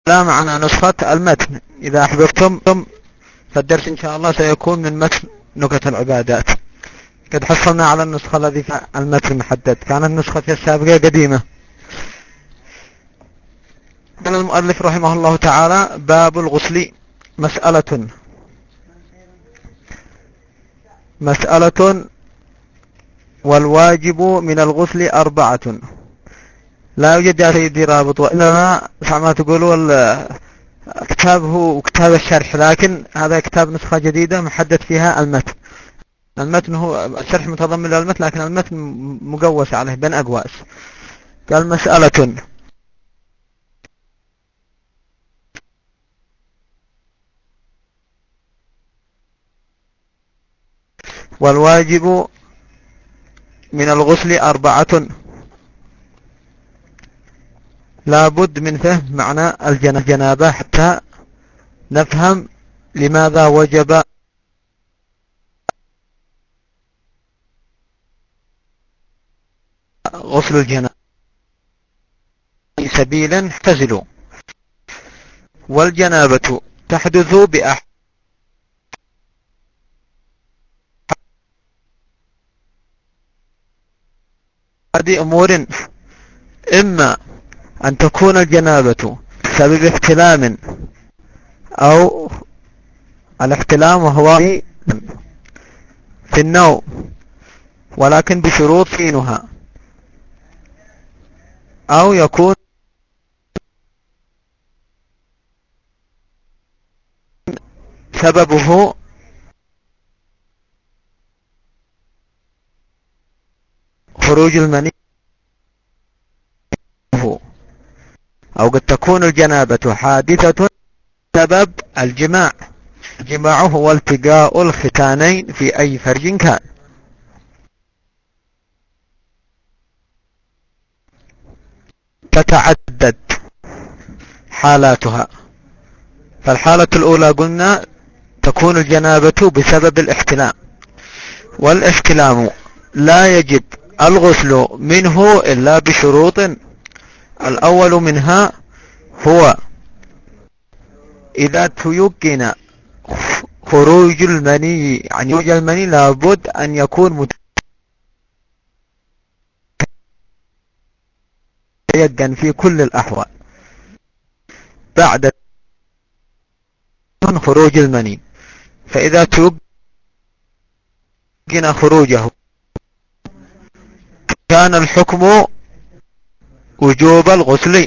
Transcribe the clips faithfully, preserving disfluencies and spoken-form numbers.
لا معنا نسخة المتن. إذا أحببتم فالدرس إن شاء الله سيكون من متن نكت العبادات. قد حصلنا على النسخة الذي في المتن محدد، كانت النسخة السابقة قديمة. قال المؤلف رحمه الله تعالى: باب الغسل. مسألة مسألة والواجب من الغسل أربعة. لا يوجد يا سيدي رابط، وإنما ما تقولوا الكتاب هو كتاب الشرح، لكن هذا كتاب نسخة جديدة محدد فيها المتن. المتن هو الشرح متضمن للمتن، لكن المتن مقوس عليه بين أقواس. قال: مسألة والواجب من الغسل أربعة. لا بد من فهم معنى الجنابة حتى نفهم لماذا وجب غسل الجنابة. سبيلا اعتزلوا. والجنابة تحدث بأحد أمور: إما أن تكون الجنابة بسبب احتلام، أو الاحتلام وهو في النوم ولكن بشروط حينها، أو يكون سببه خروج المني، أو قد تكون الجنابة حادثة سبب الجماع. الجماع هو التقاء الختانين في أي فرج كان. تتعدد حالاتها. فالحالة الأولى قلنا تكون الجنابة بسبب الاحتلام، والاحتلام لا يجب الغسل منه إلا بشروط. الأول منها هو إذا تيقن خروج المني، يعني خروج المني لابد أن يكون متيقن في كل الأحوال بعد خروج المني. فإذا تيقن خروجه كان الحكم وجوب الغسل.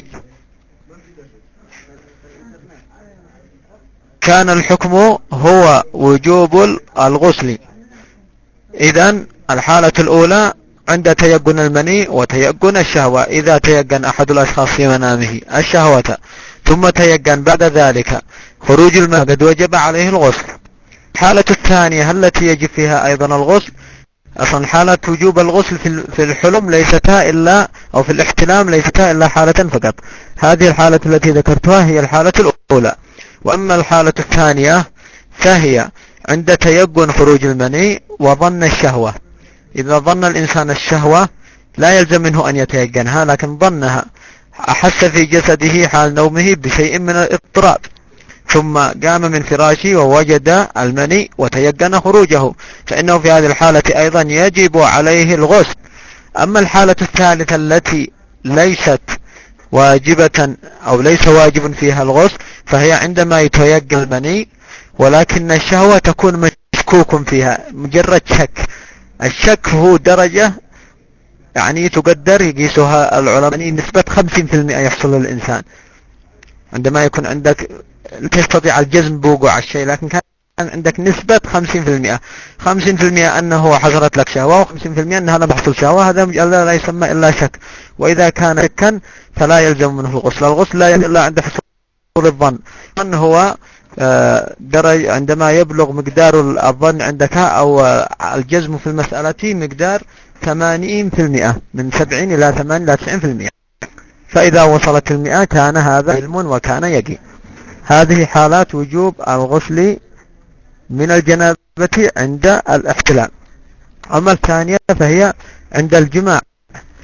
كان الحكم هو وجوب الغسل. إذن الحالة الأولى عند تيقن المني وتيقن الشهوة. إذا تيقن أحد الأشخاص في منامه الشهوة ثم تيقن بعد ذلك خروج الماء قد وجب عليه الغسل. الحالة الثانية التي يجب فيها أيضا الغسل، أصلا حالة وجوب الغسل في الحلم ليستا إلا، أو في الاحتلام ليستا إلا حالة فقط. هذه الحالة التي ذكرتها هي الحالة الأولى. وأما الحالة الثانية فهي عند تيقن خروج المني وظن الشهوة. إذا ظن الإنسان الشهوة لا يلزم منه أن يتيقنها، لكن ظنها، أحس في جسده حال نومه بشيء من الاضطراب، ثم قام من فراشه ووجد المني وتيقن خروجه، فإنه في هذه الحالة أيضا يجب عليه الغسل. أما الحالة الثالثة التي ليست واجبة أو ليس واجب فيها الغسل، فهي عندما يتيقن المني ولكن الشهوة تكون مشكوك فيها، مجرد شك. الشك هو درجة يعني تقدر يقيسها العلماء نسبة خمسين في المئة يحصل للإنسان. عندما يكون عندك تستطيع الجزم بوقوع الشيء، لكن كان عندك نسبة خمسين في المئة. خمسين في المئة أنه حصلت لك شهوة، وخمسين في المئة أنها لم تحصل شهوة. هذا لا يسمى إلا شك. وإذا كان شكا فلا يلزم منه الغسل. الغسل لا يلزم إلا عند حصول الظن. الظن هو درجة عندما يبلغ مقدار الظن عندك أو الجزم في المسألة مقدار ثمانين في المئة، من سبعين إلى ثمانين إلى تسعين في المئة. فإذا وصلت المئة كان هذا علم وكان يقين. هذه حالات وجوب الغسل من الجنابة عند الاحتلام. أما الثانية فهي عند الجماع.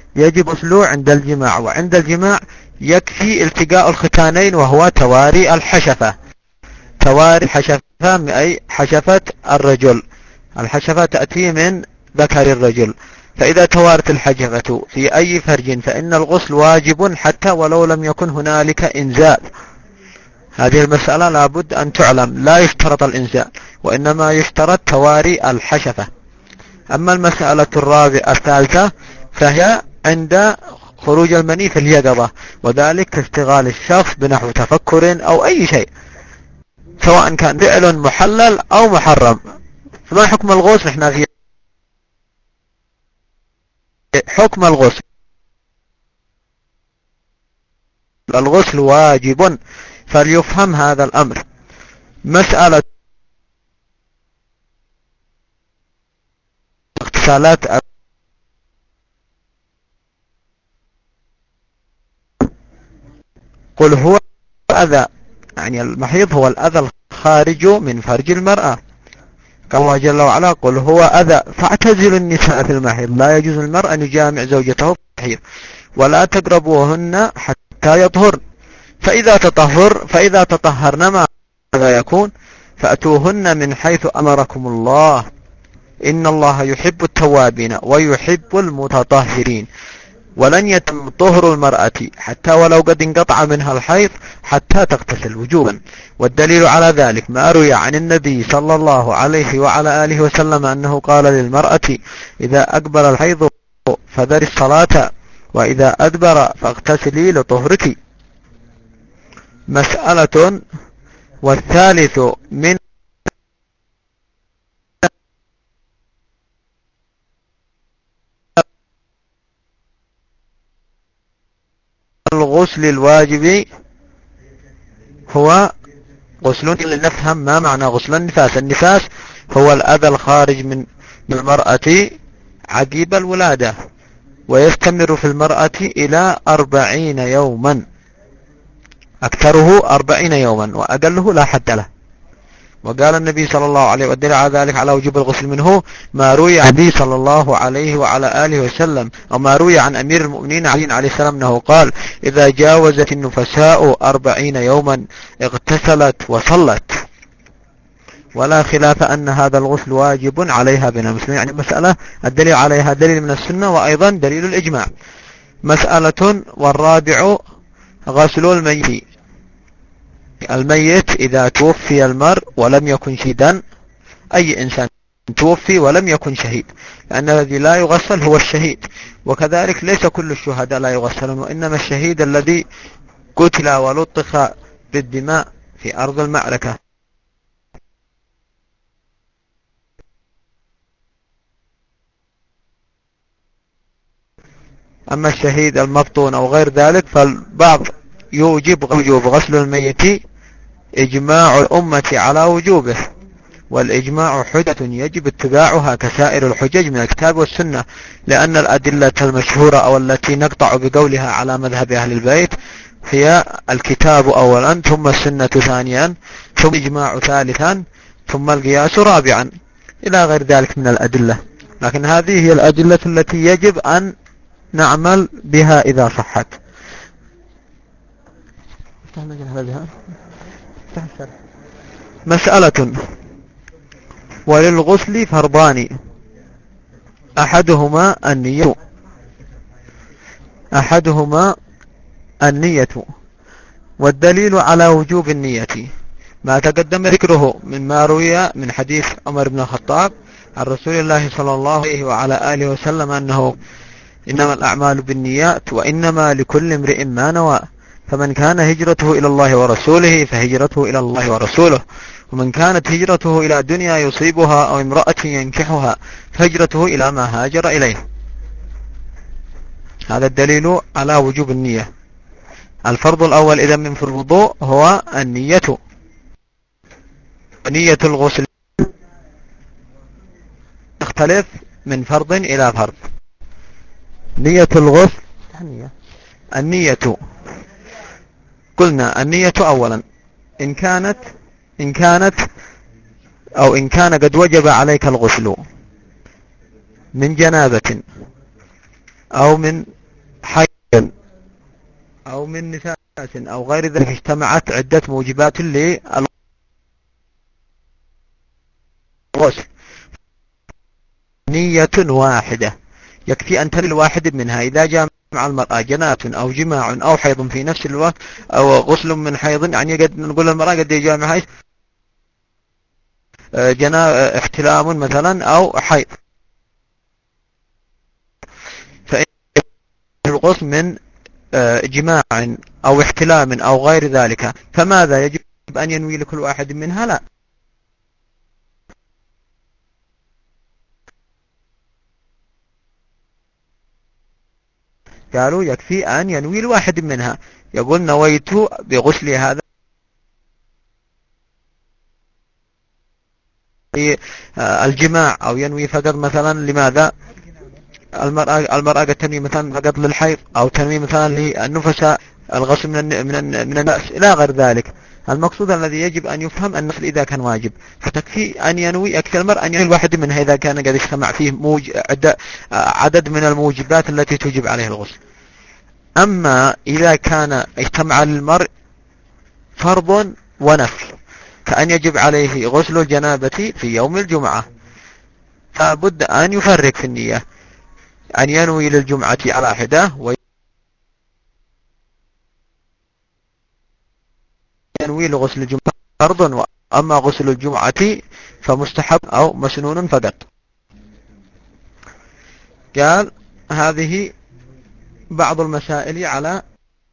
يجب غسله عند الجماع، وعند الجماع يكفي التقاء الختانين وهو تواري الحشفة. تواري الحشفة أي حشفة الرجل، الحشفة تأتي من ذكر الرجل، فإذا توارت الحشفة في أي فرج فإن الغسل واجب حتى ولو لم يكن هنالك إنزال. هذه المسألة لابد أن تعلم، لا يشترط الإنزال وإنما يشترط تواري الحشفة. أما المسألة الرابعة الثالثة فهي عند خروج المني في اليقظة، وذلك كاشتغال الشخص بنحو تفكر أو أي شيء، سواء كان فعل محلل أو محرم. فما حكم الغسل؟ احنا في حكم الغسل، الغسل واجب، فليفهم هذا الأمر. مسألة اغتسالات قل هو أذى، يعني المحيض هو الأذى الخارج من فرج المرأة، قال الله جل وعلا قل هو أذى فاعتزلوا النساء في المحيض، لا يجوز للمرء أن يجامع زوجته في المحيض، ولا تقربوهن حتى يطهرن، فإذا تطهر فإذا تطهرن ماذا يكون؟ فأتوهن من حيث أمركم الله إن الله يحب التوابين ويحب المتطهرين. ولن يتم طهر المرأة حتى ولو قد انقطع منها الحيض حتى تغتسل وجوبا، والدليل على ذلك ما روي عن النبي صلى الله عليه وعلى آله وسلم أنه قال للمرأة إذا أقبل الحيض فذري الصلاة وإذا أدبر فاغتسلي لطهرك. مسألة والثالث من الغسل الواجب هو غسل، لنفهم ما معنى غسل النفاس. النفاس هو الأذى الخارج من المرأة عقب الولادة، ويستمر في المرأة إلى أربعين يوما، أكثره أربعين يوما وأقله لا حد له. وقال النبي صلى الله عليه وسلم على ذلك على وجوب الغسل منه ما روي عن النبي صلى الله عليه وعلى آله وسلم، وما روي عن أمير المؤمنين علي عليه السلام أنه قال إذا جاوزت النفساء أربعين يوما اغتسلت وصلت، ولا خلاف أن هذا الغسل واجب عليها بين المسلمين. يعني مسألة الدليل عليها دليل من السنة وأيضا دليل الإجماع. مسألة والرابع غسل الميت. الميت إذا توفي المرء ولم يكن شهيدا، أي إنسان توفي ولم يكن شهيد، لأن الذي لا يغسل هو الشهيد، وكذلك ليس كل الشهداء لا يغسلون، وإنما الشهيد الذي قتل ولطخ بالدماء في أرض المعركة. أما الشهيد المبطون أو غير ذلك فالبعض يوجب وجوب غسل الميت إجماع الأمة على وجوبه، والإجماع حجة يجب اتباعها كسائر الحجج من الكتاب والسنة، لأن الأدلة المشهورة أو التي نقطع بقولها على مذهب أهل البيت هي الكتاب أولا، ثم السنة ثانيا، ثم إجماع ثالثا، ثم القياس رابعا، إلى غير ذلك من الأدلة. لكن هذه هي الأدلة التي يجب أن نعمل بها إذا صحت. مسألة وللغسل فرضان أحدهما النية أحدهما النية والدليل على وجوب النية ما تقدم ذكره مما روي من حديث عمر بن الخطاب عن رسول الله صلى الله عليه وعلى آله وسلم أنه إنما الأعمال بالنيات وإنما لكل امرئ ما نوى، فمن كان هجرته إلى الله ورسوله فهجرته إلى الله ورسوله، ومن كانت هجرته إلى دنيا يصيبها أو امرأة ينكحها فهجرته إلى ما هاجر إليه. هذا الدليل على وجوب النية. الفرض الأول إذا من في الوضوء هو النية. نية الغسل تختلف من فرض إلى فرض. نية الغسل النية قلنا النية أولا إن كانت إن كانت أو إن كان قد وجب عليك الغسل من جنابة أو من حيض أو من نفاس أو غير ذلك اجتمعت عدة موجبات للغسل، نية واحدة يكفي أن تنوي الواحد منها. إذا جاء مع المرأة جنابة أو جماع أو حيض في نفس الوقت أو غسل من حيض، يعني قد نقول المرأة قد يجاء معها جنا احتلام مثلا أو حيض، فإن الغسل من جماع أو احتلام أو غير ذلك، فماذا يجب أن ينوي لكل واحد منها؟ لا، قالوا يكفي أن ينوي الواحد منها. يقول نويت بغسل هذا الجماع، أو ينوي فقط مثلا لماذا المرأة المرأة قد تنوي مثلا فقط للحيض، أو تنوي مثلا للنفساء الغسل من من من النفس إلى غير ذلك. المقصود الذي يجب أن يفهم النفل إذا كان واجب، فتكفي أن ينوي أكثر المرء أن ينوي الواحد منها إذا كان قد اجتمع فيه موج عدد من الموجبات التي توجب عليه الغسل. أما إذا كان اجتمع للمرء فرض ونفل، كأن يجب عليه غسل الجنابة في يوم الجمعة، فبد أن يفرق في النية، أن ينوي للجمعة على حدة وينوي لغسل الجمعة فرض، أما غسل الجمعة فمستحب أو مسنون فقط. قال هذه بعض المسائل على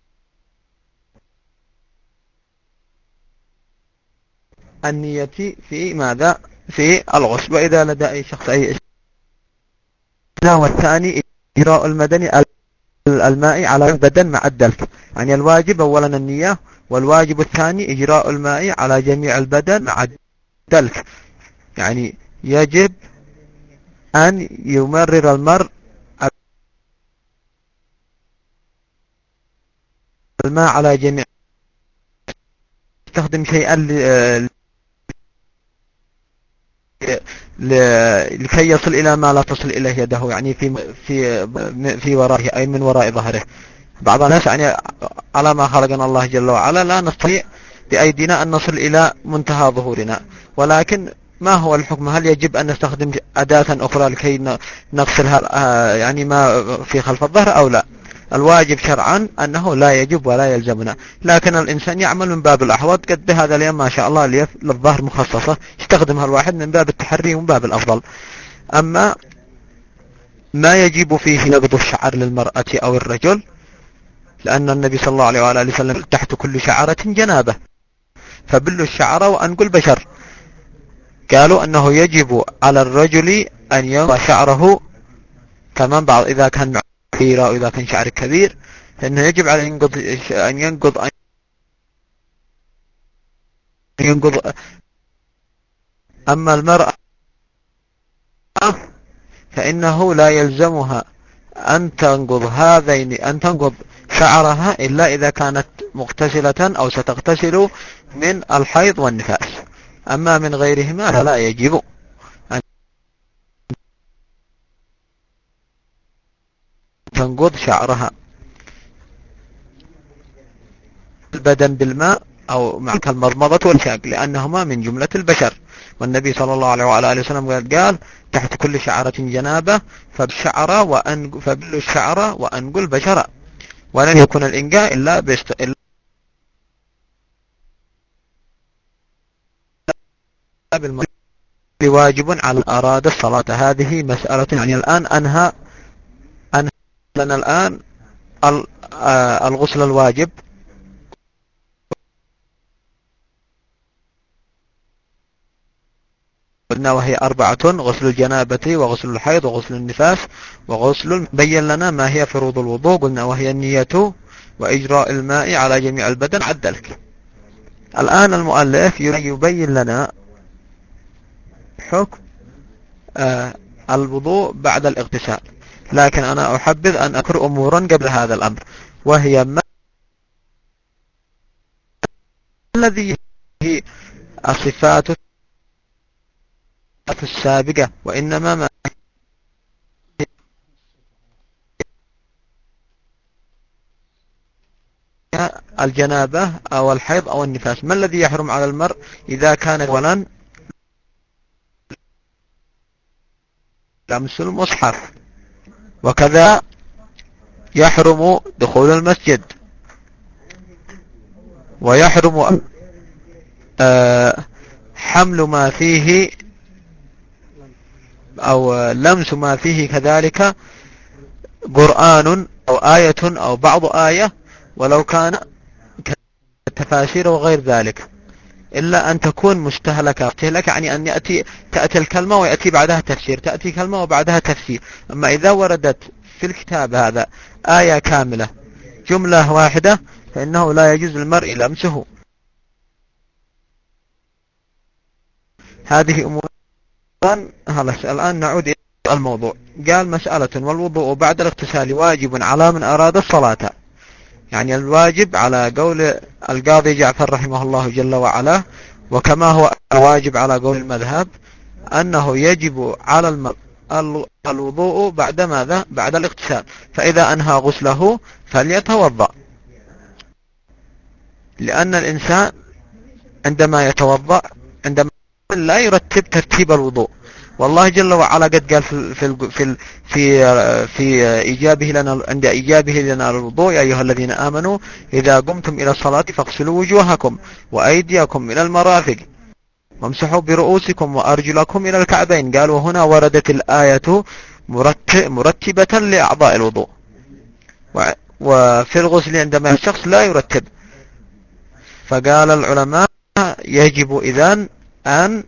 النية في ماذا؟ في الغسل. وإذا لدى أي شخص أي إسلام. والثاني إجراء المدني الماء على البدن مع الدلك، يعني الواجب أولا النية، والواجب الثاني إجراء الماء على جميع البدن مع الدلك، يعني يجب أن يمرر المرء الماء على جميع، يستخدم شيئا لكي يصل إلى ما لا تصل إليه يده، يعني في في في ورائه أي من وراء ظهره. بعض الناس يعني على ما خلقنا الله جل وعلا لا نستطيع بأيدينا أن نصل إلى منتهى ظهورنا، ولكن ما هو الحكم؟ هل يجب أن نستخدم أداة أخرى لكي نغسلها يعني ما في خلف الظهر أو لا؟ الواجب شرعا أنه لا يجب ولا يلزمنا، لكن الإنسان يعمل من باب الأحوط. قد بهذا اليوم ما شاء الله اليف للظهر مخصصة يستخدمها الواحد من باب التحري ومن باب الأفضل. أما ما يجب فيه نقض الشعر للمرأة أو الرجل، لأن النبي صلى الله عليه وآله وسلم تحت كل شعرة جنابة، فبل الشعر وأنقل البشر. قالوا أنه يجب على الرجل أن ينقض شعره كمان بعض إذا كان كبير أو إذا كان شعر كبير، فإنه يجب على ينقض أن ينقض أن ينقض. أما المرأة فإنه لا يلزمها أن تنقض هذين أن تنقض شعرها إلا إذا كانت مغتسلة أو ستغتسل من الحيض والنفاس، أما من غيرهما فلا يجب أن تنقض شعرها. البدن بالماء أو مع المضمضة والشاق، لأنهما من جملة البشر، والنبي صلى الله عليه وعلى وسلم قال تحت كل شعرة جنابة فبالشعر وأنقل فبل الشعر وأنقل بشرة، ولن يكون الإنقاء إلا بست إلا بالماء واجب على أراد الصلاة. هذه مسألة، يعني الآن أنهى أنهى لنا الآن الغسل الواجب، قلنا وهي أربعة: غسل الجنابة وغسل الحيض وغسل النفاس وغسل. بين لنا ما هي فروض الوضوء، قلنا وهي النية وإجراء الماء على جميع البدن عد ذلك. الآن المؤلف يبين لنا حكم آه الوضوء بعد الاغتسال، لكن أنا أحبذ أن أذكر أمورا قبل هذا الأمر، وهي ما الذي هي الصفات السابقة، وإنما ما الجنابة أو الحيض أو النفاس. ما الذي يحرم على المرء إذا كان أولا لمس المصحف، وكذا يحرم دخول المسجد، ويحرم آه حمل ما فيه أو لمس ما فيه كذلك قرآن أو آية أو بعض آية، ولو كان كتفاسير وغير ذلك، إلا أن تكون مستهلكة. مستهلكة يعني أن يأتي تأتي الكلمة ويأتي بعدها تفسير، تأتي كلمة وبعدها تفسير. أما إذا وردت في الكتاب هذا آية كاملة جملة واحدة فإنه لا يجوز للمرء لمسه. هذه أمور. الآن نعود إلى الموضوع. قال مسألة: والوضوء بعد الاغتسال واجب على من أراد الصلاة. يعني الواجب على قول القاضي جعفر رحمه الله جل وعلا، وكما هو واجب على قول المذهب، أنه يجب على المرء الوضوء بعد ماذا؟ بعد الاغتسال. فإذا أنهى غسله فليتوضأ، لأن الإنسان عندما يتوضأ عندما لا يرتب ترتيب الوضوء. والله جل وعلا قد قال في في في في, في إيجابه لنا عند إيجابه لنا الوضوء: يا أيها الذين آمنوا إذا قمتم إلى الصلاة فاغسلوا وجوهكم وأيديكم إلى المرافق وامسحوا برؤوسكم وأرجلكم إلى الكعبين. قال: وهنا وردت الآية مرتبة لأعضاء الوضوء. وفي الغسل عندما الشخص لا يرتب، فقال العلماء يجب إذن أن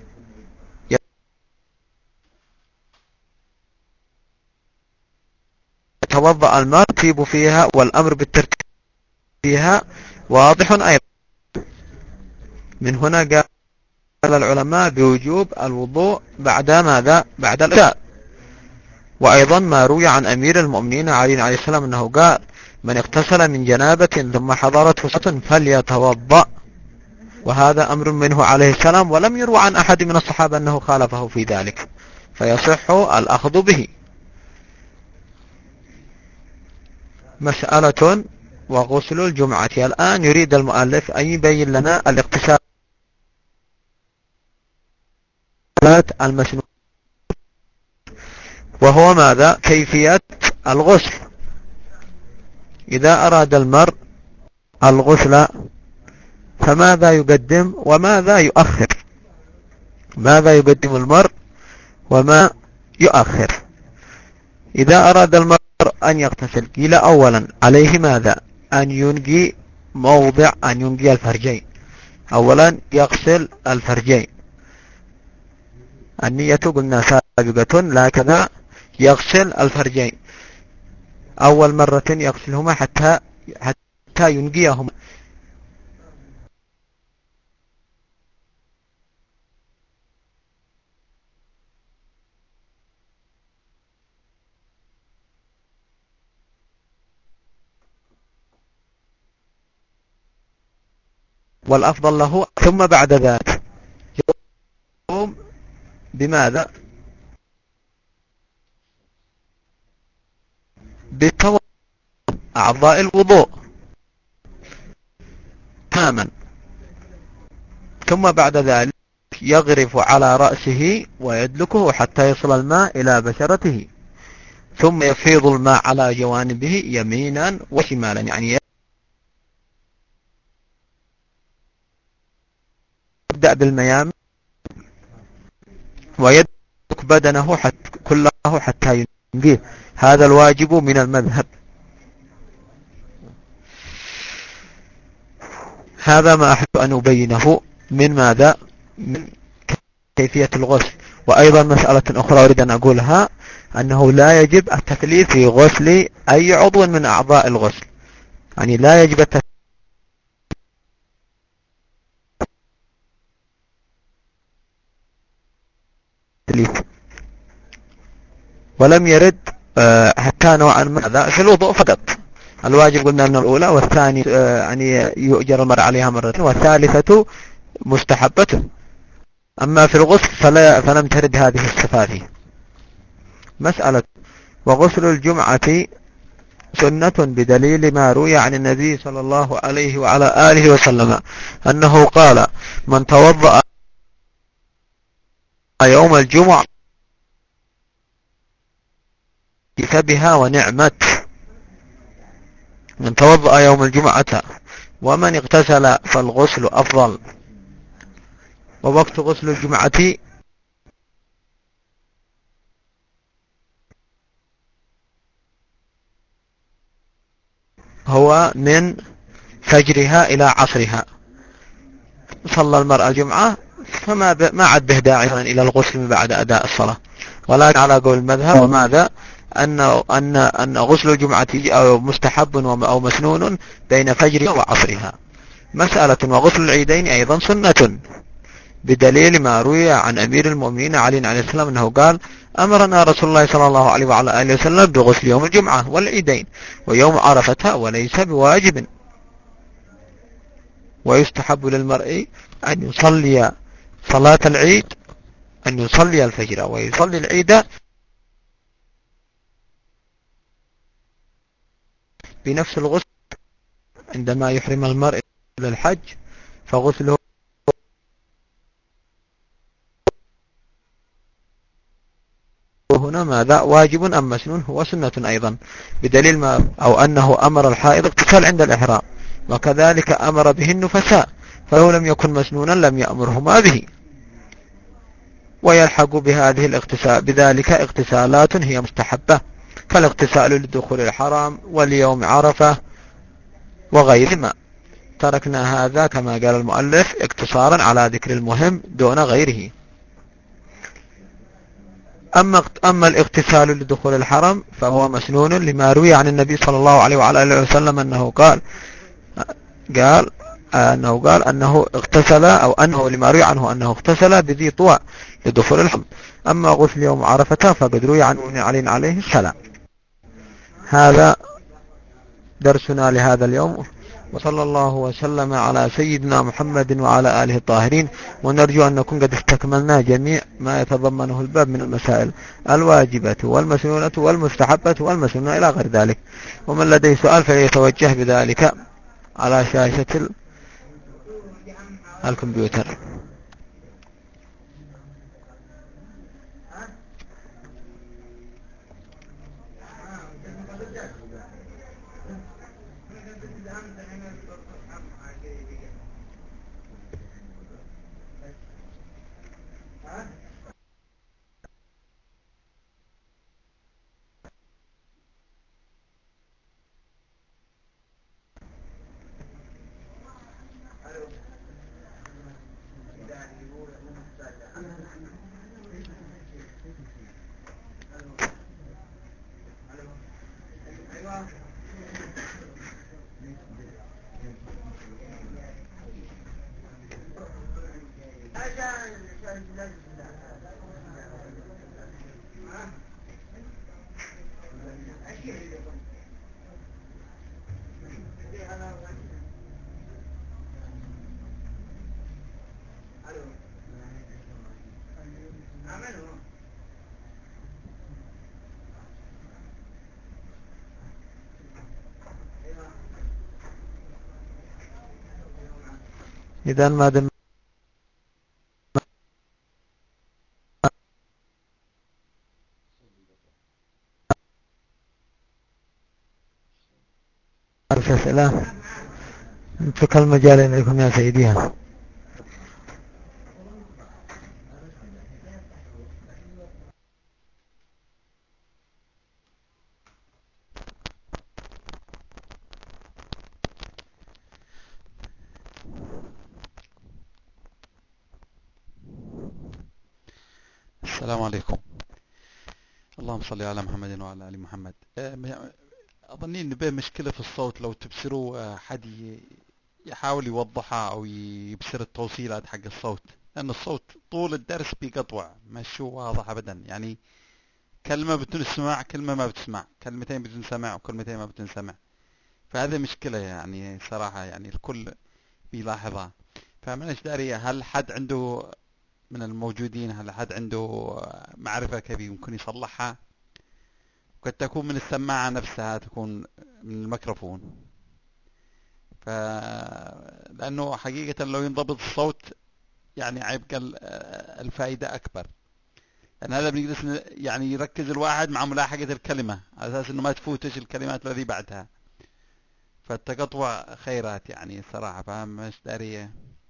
يتوضأ المرء ترتيب فيها، والأمر بالترتيب فيها واضح أيضا. من هنا قال العلماء بوجوب الوضوء بعد ماذا؟ بعد الإغتسال. وأيضا ما روي عن أمير المؤمنين علي عليه السلام أنه قال: من اغتسل من جنابة ثم حضرته صلاة فليتوضأ. وهذا أمر منه عليه السلام، ولم يروى عن أحد من الصحابة أنه خالفه في ذلك، فيصح الأخذ به. مسألة: وغسل الجمعة. الآن يريد المؤلف أن يبين لنا الاغتسال المسنون، وهو ماذا؟ كيفية الغسل. إذا أراد المرء الغسل فماذا يقدم وماذا يؤخر؟ ماذا يقدم المرء وما يؤخر؟ إذا أراد المرء أن يغتسل قيل أولا عليه ماذا؟ أن ينقي موضع أن ينقي الفرجين. أولا يغسل الفرجين. النية قلنا سابقة، لكذا يغسل الفرجين أول مرة يغسلهما حتى حتى ينقيهما. والأفضل له. ثم بعد ذلك يقوم بماذا؟ بتوضأ أعضاء الوضوء تماما. ثم بعد ذلك يغرف على رأسه ويدلكه حتى يصل الماء إلى بشرته، ثم يفيض الماء على جوانبه يمينا وشمالا. يعني يبدأ بالميامن ويدلك بدنه حتى كله حتى ينقيه. هذا الواجب من المذهب. هذا ما أحب أن أبينه من ماذا؟ من كيفية الغسل. وأيضا مسألة أخرى أريد أن أقولها، أنه لا يجب التثليث في غسل أي عضو من أعضاء الغسل. يعني لا يجب التثليث. ولم يرد حتى نوعا ما في الوضوء فقط. الواجب قلنا أن الأولى، والثاني يعني يؤجر المرء عليها مرة، والثالثة مستحبة. أما في الغسل فلا فلم ترد هذه الصفات. مسألة: وغسل الجمعة سنة بدليل ما روي عن النبي صلى الله عليه وعلى آله وسلم أنه قال: من توضأ يوم الجمعة فبها ونعمت. من توضأ يوم الجمعة، ومن اغتسل فالغسل أفضل. ووقت غسل الجمعة هو من فجرها إلى عصرها. صلى المرأة الجمعة فما ب... ما عاد به داعي إلى الغسل من بعد أداء الصلاة. ولكن على قول المذهب وماذا أن أن أن غسل الجمعة أو مستحب أو مسنون بين فجرها وعصرها. مسألة وغسل العيدين أيضا سنة بدليل ما روي عن أمير المؤمنين علي عليه السلام أنه قال: أمرنا رسول الله صلى الله عليه وعلى آله وسلم بغسل يوم الجمعة والعيدين ويوم عرفة وليس بواجب. ويستحب للمرء أن يصلي صلاة العيد، أن يصلي الفجر ويصلي العيد بنفس الغسل عندما يحرم المرء للحج، فغسله هنا ماذا واجب أم مسنون؟ هو سنة أيضا بدليل ما أو أنه أمر الحائض اغتسال عند الإحرام، وكذلك أمر به النفساء، فلو لم يكن مسنونا لم يأمرهما به. ويلحق بهذه الاغتسال بذلك اغتسالات هي مستحبة، كالاغتسال لدخول الحرام واليوم عرفة وغيرهما. تركنا هذا كما قال المؤلف اقتصارا على ذكر المهم دون غيره. أما أما الاغتسال لدخول الحرم فهو مسنون لما روي عن النبي صلى الله عليه وعلى آله وسلم أنه قال قال أنه قال أنه اغتسل أو أنه لما روي عنه أنه اغتسل بذي طوى لدخول الحرم. أما غسل يوم عرفة فقد روي عن علي عليه السلام. هذا درسنا لهذا اليوم، وصلى الله وسلم على سيدنا محمد وعلى آله الطاهرين. ونرجو أن نكون قد استكملنا جميع ما يتضمنه الباب من المسائل الواجبة والمسنونة والمستحبة والمسنونة إلى غير ذلك. ومن لديه سؤال فليتوجه بذلك على شاشة الكمبيوتر. إذا ما دم أسئلة نترك المجال إليكم يا سيديها. السلام عليكم. اللهم صل على محمد وعلى آل محمد. أظنين به مشكلة في الصوت، لو تبصروا حد يحاول يوضحها أو يبصر التوصيلات حق الصوت، لأن الصوت طول الدرس بيقطع، مش واضح أبدا. يعني كلمة بتنسمع، كلمة ما بتسمع، كلمتين بتنسمع وكلمتين ما بتنسمع. فهذا مشكلة يعني صراحة، يعني الكل بيلاحظها. فمانيش داري هل حد عنده من الموجودين، هل حد عنده معرفة كيف يمكن يصلحها؟ قد تكون من السماعة نفسها، تكون من الميكروفون. ف لأنه حقيقة لو ينضبط الصوت يعني هيبقى الفائدة أكبر. لأن هذا بنجلس يعني يركز الواحد مع ملاحقة الكلمة على أساس إنه ما تفوتش الكلمات الذي بعدها. فالتقطع خيرات يعني صراحة، فهم مش داري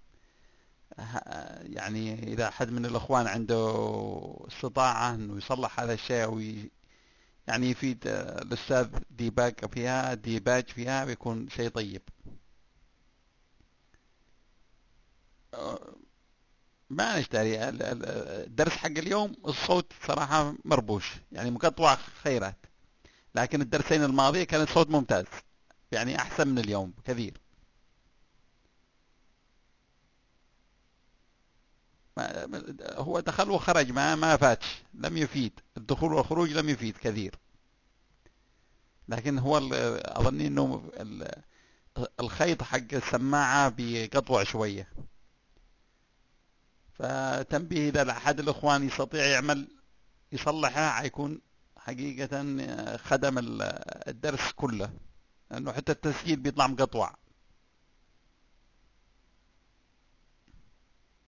يعني إذا أحد من الأخوان عنده استطاعة إنه يصلح هذا الشيء وي يعني يفيد الأستاذ ديباج فيها ديباج فيها بيكون شيء طيب. ما نشتري الدرس حق اليوم الصوت صراحة مربوش يعني مقطوع خيرات، لكن الدرسين الماضية كان الصوت ممتاز يعني أحسن من اليوم كثير. ما هو دخل وخرج ما ما فاتش، لم يفيد الدخول والخروج، لم يفيد كثير. لكن هو أظني أنه الخيط حق السماعة بيقطع شوية. فتنبيه إذا أحد الإخوان يستطيع يعمل يصلحها حيكون حقيقة خدم الدرس كله، لأنه حتى التسجيل بيطلع مقطوع.